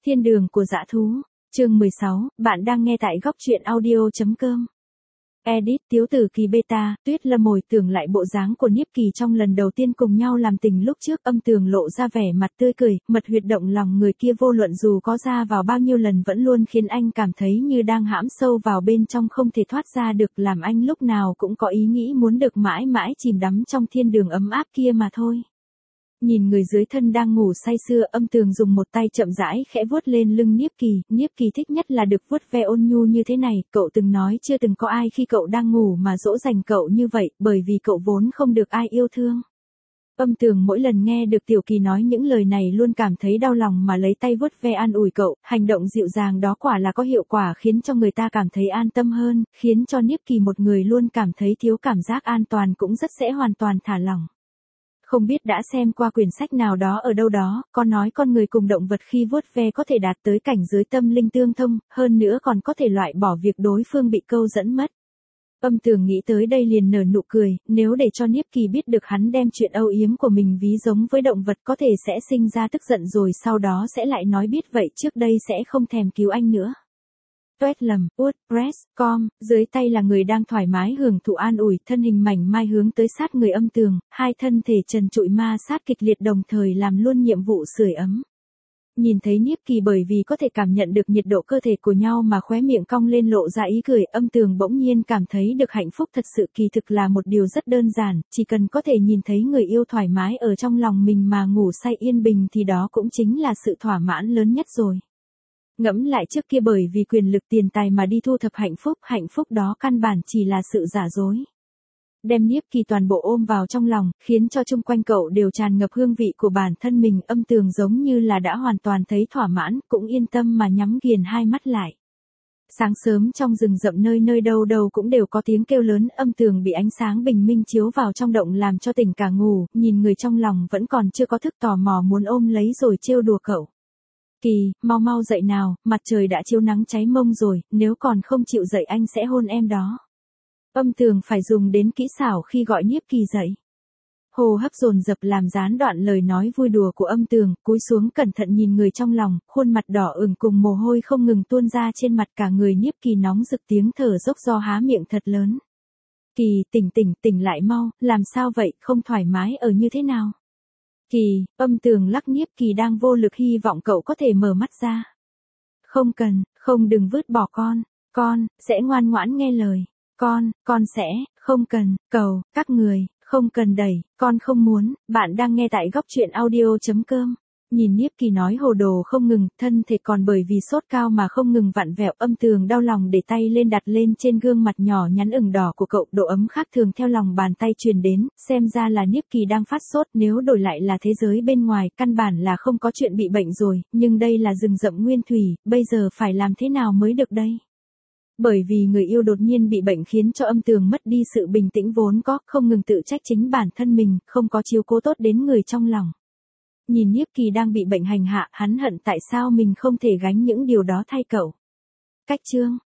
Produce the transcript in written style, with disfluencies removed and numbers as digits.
Thiên đường của dã thú, chương 16, bạn đang nghe tại góc truyện audio.com. Edit Tiếu Tử Kỳ beta, Tuyết Lâm hồi tưởng lại bộ dáng của Niếp Kỳ trong lần đầu tiên cùng nhau làm tình lúc trước, Âm Tường lộ ra vẻ mặt tươi cười, mật huyệt động lòng người kia vô luận dù có ra vào bao nhiêu lần vẫn luôn khiến anh cảm thấy như đang hãm sâu vào bên trong không thể thoát ra được, làm anh lúc nào cũng có ý nghĩ muốn được mãi mãi chìm đắm trong thiên đường ấm áp kia mà thôi. Nhìn người dưới thân đang ngủ say sưa, Âm Tường dùng một tay chậm rãi khẽ vuốt lên lưng Niếp Kỳ thích nhất là được vuốt ve ôn nhu như thế này, cậu từng nói chưa từng có ai khi cậu đang ngủ mà dỗ dành cậu như vậy, bởi vì cậu vốn không được ai yêu thương. Âm Tường mỗi lần nghe được Tiểu Kỳ nói những lời này luôn cảm thấy đau lòng mà lấy tay vuốt ve an ủi cậu, hành động dịu dàng đó quả là có hiệu quả khiến cho người ta cảm thấy an tâm hơn, khiến cho Niếp Kỳ một người luôn cảm thấy thiếu cảm giác an toàn cũng rất sẽ hoàn toàn thả lỏng. Không biết đã xem qua quyển sách nào đó ở đâu đó, có nói con người cùng động vật khi vuốt ve có thể đạt tới cảnh giới tâm linh tương thông, hơn nữa còn có thể loại bỏ việc đối phương bị câu dẫn mất. Âm Tường nghĩ tới đây liền nở nụ cười, nếu để cho Niếp Kỳ biết được hắn đem chuyện âu yếm của mình ví giống với động vật có thể sẽ sinh ra tức giận rồi sau đó sẽ lại nói biết vậy trước đây sẽ không thèm cứu anh nữa. Tuyết Lâm, WordPress.com, dưới tay là người đang thoải mái hưởng thụ an ủi, thân hình mảnh mai hướng tới sát người Âm Tường, hai thân thể trần trụi ma sát kịch liệt đồng thời làm luôn nhiệm vụ sưởi ấm. Nhìn thấy Niếp Kỳ bởi vì có thể cảm nhận được nhiệt độ cơ thể của nhau mà khóe miệng cong lên lộ ra ý cười, Âm Tường bỗng nhiên cảm thấy được hạnh phúc thật sự, kỳ thực là một điều rất đơn giản, chỉ cần có thể nhìn thấy người yêu thoải mái ở trong lòng mình mà ngủ say yên bình thì đó cũng chính là sự thỏa mãn lớn nhất rồi. Ngẫm lại trước kia bởi vì quyền lực tiền tài mà đi thu thập hạnh phúc đó căn bản chỉ là sự giả dối. Đem Niếp Kỳ toàn bộ ôm vào trong lòng, khiến cho chung quanh cậu đều tràn ngập hương vị của bản thân mình, Âm Tường giống như là đã hoàn toàn thấy thỏa mãn, cũng yên tâm mà nhắm nghiền hai mắt lại. Sáng sớm trong rừng rậm nơi nơi đâu đâu cũng đều có tiếng kêu lớn, Âm Tường bị ánh sáng bình minh chiếu vào trong động làm cho tỉnh cả ngủ, nhìn người trong lòng vẫn còn chưa có thức tò mò muốn ôm lấy rồi trêu đùa cậu. Kỳ, mau dậy nào, mặt trời đã chiếu nắng cháy mông rồi, nếu còn không chịu dậy anh sẽ hôn em đó. Âm Tường phải dùng đến kỹ xảo khi gọi Niếp Kỳ dậy. Hô hấp dồn dập làm gián đoạn lời nói vui đùa của Âm Tường, cúi xuống cẩn thận nhìn người trong lòng, khuôn mặt đỏ ửng cùng mồ hôi không ngừng tuôn ra trên mặt, cả người Niếp Kỳ nóng rực, tiếng thở dốc do há miệng thật lớn. Kỳ, tỉnh lại mau, làm sao vậy, không thoải mái ở như thế nào? Kỳ, Âm Tường lắc Niếp Kỳ đang vô lực, hy vọng cậu có thể mở mắt ra. Không đừng vứt bỏ con sẽ ngoan ngoãn nghe lời. Con sẽ, không cần, cầu, các người, không cần đẩy, con không muốn, bạn đang nghe tại góc truyện audio.com. Nhìn Niếp Kỳ nói hồ đồ không ngừng, thân thể còn bởi vì sốt cao mà không ngừng vặn vẹo, Âm Tường đau lòng để tay lên đặt lên trên gương mặt nhỏ nhắn ửng đỏ của cậu, độ ấm khác thường theo lòng bàn tay truyền đến, xem ra là Niếp Kỳ đang phát sốt, nếu đổi lại là thế giới bên ngoài, căn bản là không có chuyện bị bệnh rồi, nhưng đây là rừng rậm nguyên thủy, bây giờ phải làm thế nào mới được đây? Bởi vì người yêu đột nhiên bị bệnh khiến cho Âm Tường mất đi sự bình tĩnh vốn có, không ngừng tự trách chính bản thân mình, không có chiếu cố tốt đến người trong lòng. Nhìn Niếp Kỳ đang bị bệnh hành hạ, hắn hận tại sao mình không thể gánh những điều đó thay cậu. Cách chương